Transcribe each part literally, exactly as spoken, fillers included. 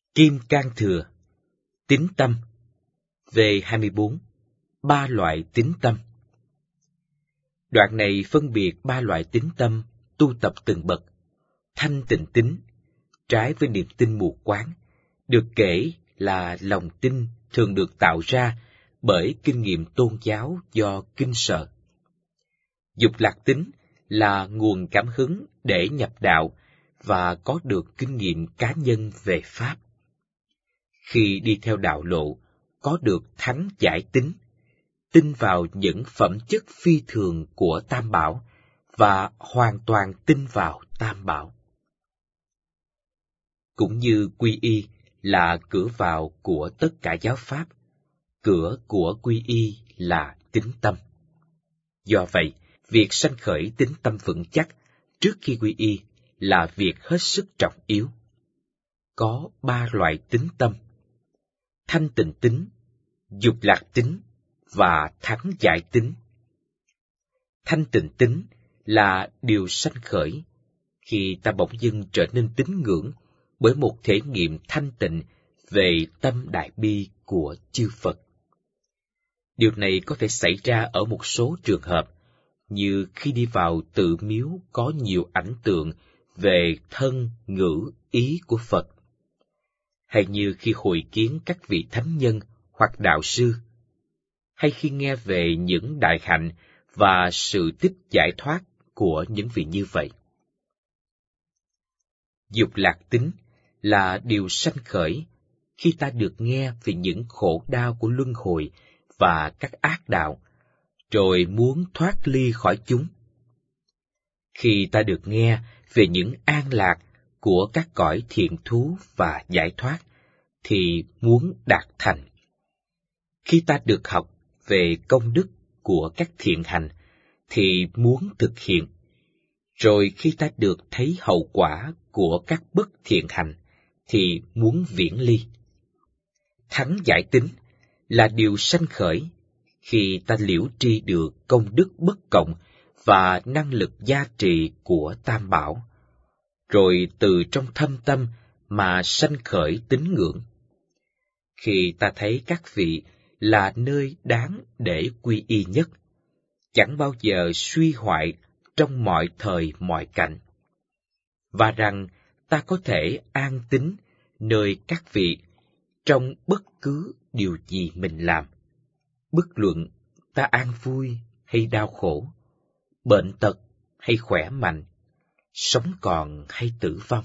Kim Cang Thừa, tín tâm. V hai mươi bốn. Ba loại tín tâm. Đoạn này phân biệt ba loại tín tâm tu tập từng bậc. Thanh tịnh tín, trái với niềm tin mù quáng, được kể là lòng tin thường được tạo ra bởi kinh nghiệm tôn giáo do kinh sợ. Dục lạc tín là nguồn cảm hứng để nhập đạo và có được kinh nghiệm cá nhân về Pháp. Khi đi theo đạo lộ, có được thắng giải tín, tin vào những phẩm chất phi thường của Tam Bảo và hoàn toàn tin vào Tam Bảo. Cũng như quy y là cửa vào của tất cả giáo pháp, cửa của quy y là tín tâm. Do vậy, việc sanh khởi tín tâm vững chắc trước khi quy y là việc hết sức trọng yếu. Có ba loại tín tâm: thanh tịnh tín, dục lạc tín và thắng giải tín. Thanh tịnh tín là điều sanh khởi khi ta bỗng dưng trở nên tín ngưỡng bởi một thể nghiệm thanh tịnh về tâm đại bi của chư Phật. Điều này có thể xảy ra ở một số trường hợp, như khi đi vào tự miếu có nhiều ảnh tượng về thân, ngữ, ý của Phật, hay như khi hội kiến các vị thánh nhân hoặc đạo sư, hay khi nghe về những đại hạnh và sự tích giải thoát của những vị như vậy. Dục lạc tín là điều sanh khởi khi ta được nghe về những khổ đau của luân hồi và các ác đạo, rồi muốn thoát ly khỏi chúng. Khi ta được nghe về những an lạc của các cõi thiện thú và giải thoát, thì muốn đạt thành. Khi ta được học về công đức của các thiện hành, thì muốn thực hiện. Rồi khi ta được thấy hậu quả của các bất thiện hành, thì muốn viễn ly. Thắng giải tín là điều sanh khởi khi ta liễu tri được công đức bất cộng và năng lực gia trì của Tam Bảo, rồi từ trong thâm tâm mà sanh khởi tín ngưỡng. Khi ta thấy các vị là nơi đáng để quy y nhất, chẳng bao giờ suy hoại trong mọi thời mọi cảnh, và rằng ta có thể an tín nơi các vị trong bất cứ điều gì mình làm, bất luận ta an vui hay đau khổ, bệnh tật hay khỏe mạnh, sống còn hay tử vong.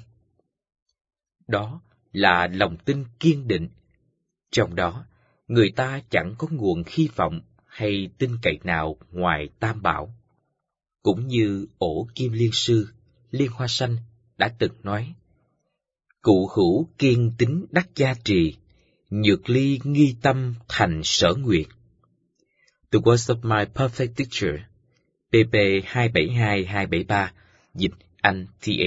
Đó là lòng tin kiên định. Trong đó, người ta chẳng có nguồn hy vọng hay tin cậy nào ngoài Tam Bảo. Cũng như Ổ Kim Liên Sư, Liên Hoa Sanh đã từng nói: cụ hữu kiên tín đắc gia trì, nhược ly nghi tâm thành sở nguyện. The Words of My Perfect Teacher, P P hai bảy hai hai bảy ba, dịch Anh T A.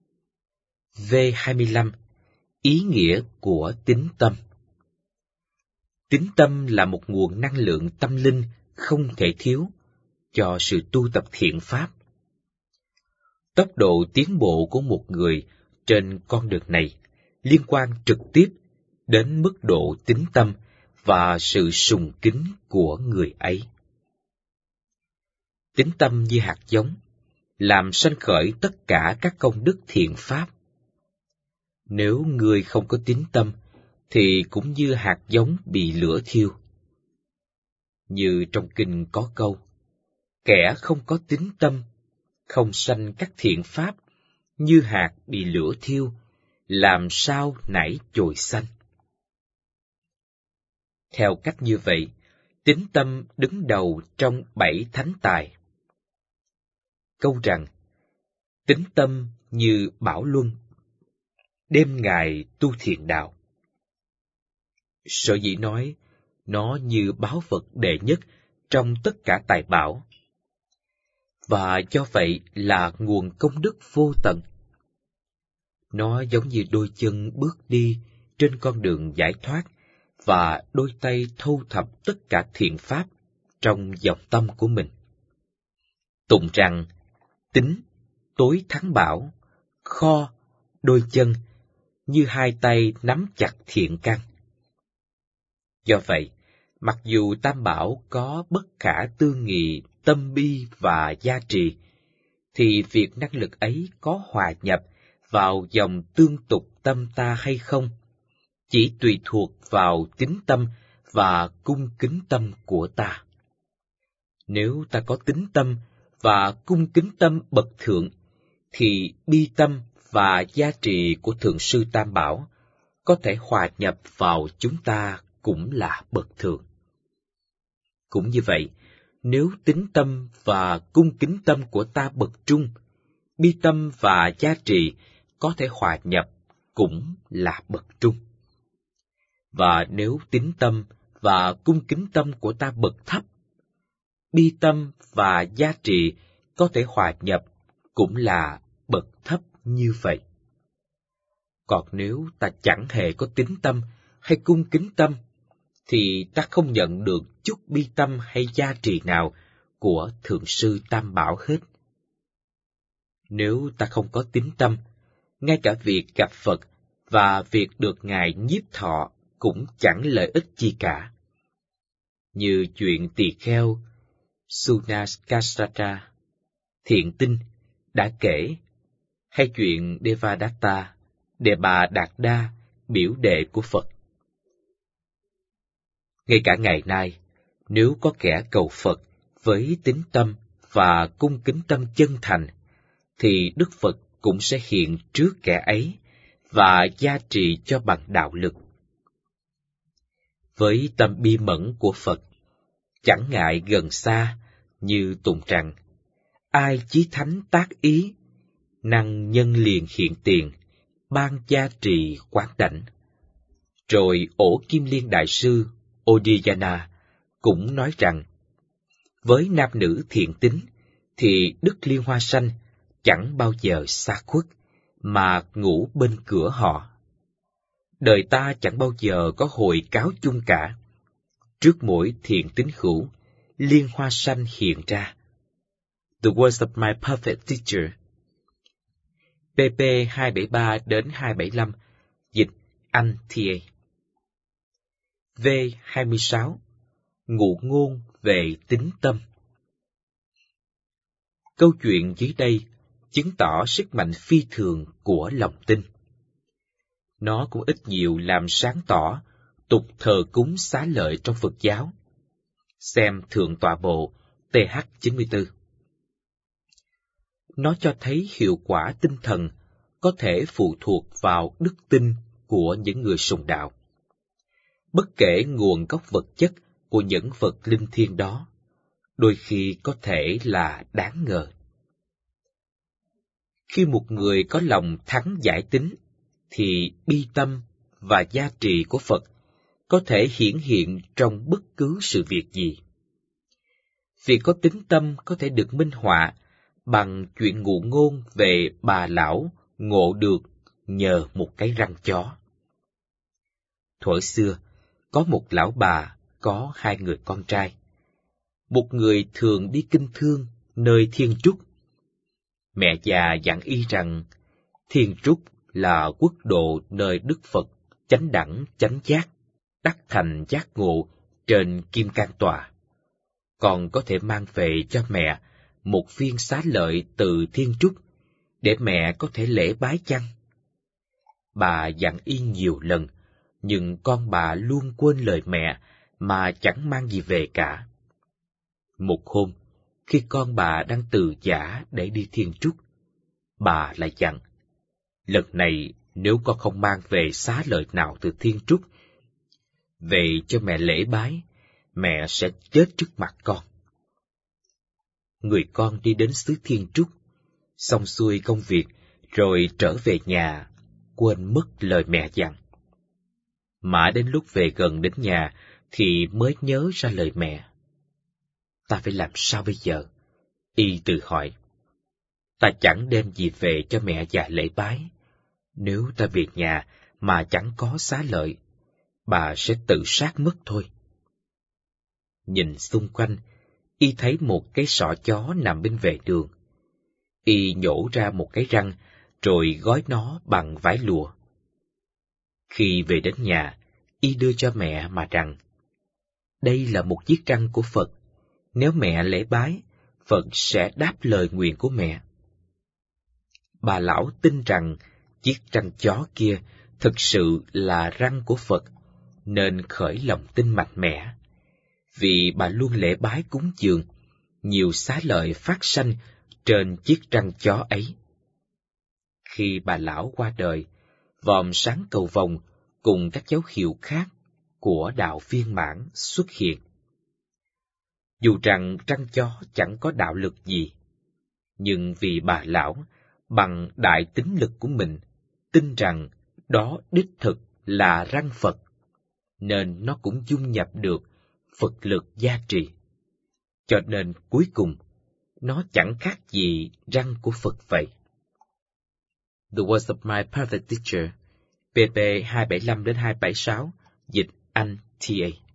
V hai mươi lăm. Ý nghĩa của tín tâm. Tín tâm là một nguồn năng lượng tâm linh không thể thiếu cho sự tu tập thiện pháp. Tốc độ tiến bộ của một người trên con đường này liên quan trực tiếp đến mức độ tín tâm và sự sùng kính của người ấy. Tín tâm như hạt giống, làm sanh khởi tất cả các công đức thiện pháp. Nếu người không có tín tâm, thì cũng như hạt giống bị lửa thiêu. Như trong kinh có câu: kẻ không có tín tâm, không sanh các thiện pháp, như hạt bị lửa thiêu, làm sao nảy chồi xanh. Theo cách như vậy, tín tâm đứng đầu trong bảy thánh tài. Câu rằng, tín tâm như bảo luân, đêm ngày tu thiện đạo. Sở dĩ nói, nó như báu vật đệ nhất trong tất cả tài bảo, và do vậy là nguồn công đức vô tận. Nó giống như đôi chân bước đi trên con đường giải thoát, và đôi tay thu thập tất cả thiện pháp trong dòng tâm của mình. Tụng rằng, tín, tối thắng bảo, kho, đôi chân, như hai tay nắm chặt thiện căn. Do vậy, mặc dù Tam Bảo có bất khả tư nghị, tâm bi và gia trì, thì việc năng lực ấy có hòa nhập vào dòng tương tục tâm ta hay không, chỉ tùy thuộc vào tín tâm và cung kính tâm của ta. Nếu ta có tín tâm và cung kính tâm bậc thượng, thì bi tâm và gia trì của Thượng sư Tam Bảo có thể hòa nhập vào chúng ta cũng là bậc thượng. Cũng như vậy, nếu tín tâm và cung kính tâm của ta bậc trung, bi tâm và gia trì có thể hòa nhập cũng là bậc trung. Và nếu tín tâm và cung kính tâm của ta bậc thấp, bi tâm và gia trì có thể hòa nhập cũng là bậc thấp như vậy. Còn nếu ta chẳng hề có tín tâm hay cung kính tâm, thì ta không nhận được chút bi tâm hay gia trì nào của Thượng sư Tam Bảo hết. Nếu ta không có tín tâm, ngay cả việc gặp Phật và việc được Ngài nhiếp thọ cũng chẳng lợi ích gì cả. Như chuyện tỳ kheo Sunakasatra, Thiện Tinh đã kể, hay chuyện Devadatta, Đề Bà Đạt Đa, biểu đệ của Phật. Ngay cả ngày nay, nếu có kẻ cầu Phật với tín tâm và cung kính tâm chân thành, thì Đức Phật cũng sẽ hiện trước kẻ ấy và gia trì cho bằng đạo lực. Với tâm bi mẫn của Phật, chẳng ngại gần xa, như tụng rằng: ai chí thánh tác ý, năng nhân liền hiện tiền, ban gia trì quán đảnh. Rồi Ổ Kim Liên Đại Sư Odiyana cũng nói rằng, với nam nữ thiện tín, thì Đức Liên Hoa Sanh chẳng bao giờ xa khuất, mà ngủ bên cửa họ. Đời ta chẳng bao giờ có hồi cáo chung cả. Trước mỗi thiện tín hữu, Liên Hoa Sanh hiện ra. The words of my perfect teacher. pê pê hai bảy ba đến hai bảy lăm, dịch Anh tê a. V hai mươi sáu. Ngụ ngôn về tín tâm. Câu chuyện dưới đây chứng tỏ sức mạnh phi thường của lòng tin. Nó cũng ít nhiều làm sáng tỏ tục thờ cúng xá lợi trong Phật giáo. Xem Thượng Tọa Bộ T H chín mươi tư. Nó cho thấy hiệu quả tinh thần có thể phụ thuộc vào đức tin của những người sùng đạo. Bất kể nguồn gốc vật chất của những vật linh thiêng đó, đôi khi có thể là đáng ngờ. Khi một người có lòng thắng giải tính, thì bi tâm và gia trì của Phật có thể hiển hiện trong bất cứ sự việc gì. Việc có tín tâm có thể được minh họa bằng chuyện ngụ ngôn về bà lão ngộ được nhờ một cái răng chó. Thuở xưa, có một lão bà có hai người con trai. Một người thường đi kinh thương nơi Thiên Trúc. Mẹ già dặn y rằng Thiên Trúc là quốc độ nơi Đức Phật chánh đẳng chánh giác, đắc thành giác ngộ trên Kim Cang Tọa. Còn có thể mang về cho mẹ một viên xá lợi từ Thiên Trúc, để mẹ có thể lễ bái chăng? Bà dặn y nhiều lần, nhưng con bà luôn quên lời mẹ mà chẳng mang gì về cả. Một hôm, khi con bà đang từ giã để đi Thiên Trúc, bà lại dặn: lần này nếu con không mang về xá lợi nào từ Thiên Trúc về cho mẹ lễ bái, mẹ sẽ chết trước mặt con. Người con đi đến xứ Thiên Trúc, xong xuôi công việc, rồi trở về nhà, quên mất lời mẹ dặn. Mãi đến lúc về gần đến nhà, thì mới nhớ ra lời mẹ. Ta phải làm sao bây giờ? Y tự hỏi. Ta chẳng đem gì về cho mẹ già lễ bái. Nếu ta về nhà mà chẳng có xá lợi, bà sẽ tự sát mất thôi. Nhìn xung quanh, y thấy một cái sọ chó nằm bên vệ đường. Y nhổ ra một cái răng, rồi gói nó bằng vải lụa. Khi về đến nhà, y đưa cho mẹ mà rằng, đây là một chiếc răng của Phật. Nếu mẹ lễ bái, Phật sẽ đáp lời nguyện của mẹ. Bà lão tin rằng chiếc răng chó kia thực sự là răng của Phật, nên khởi lòng tin mạnh mẽ. Vì bà luôn lễ bái cúng dường, nhiều xá lợi phát sanh trên chiếc răng chó ấy. Khi bà lão qua đời, vòm sáng cầu vồng cùng các dấu hiệu khác của đạo viên mãn xuất hiện. Dù rằng răng chó chẳng có đạo lực gì, nhưng vì bà lão bằng đại tín lực của mình tin rằng đó đích thực là răng Phật, nên nó cũng dung nhập được Phật lực gia trì. Cho nên cuối cùng, nó chẳng khác gì răng của Phật vậy. The Words of My Perfect Teacher, pê pê hai bảy lăm đến hai bảy sáu, dịch Anh T A.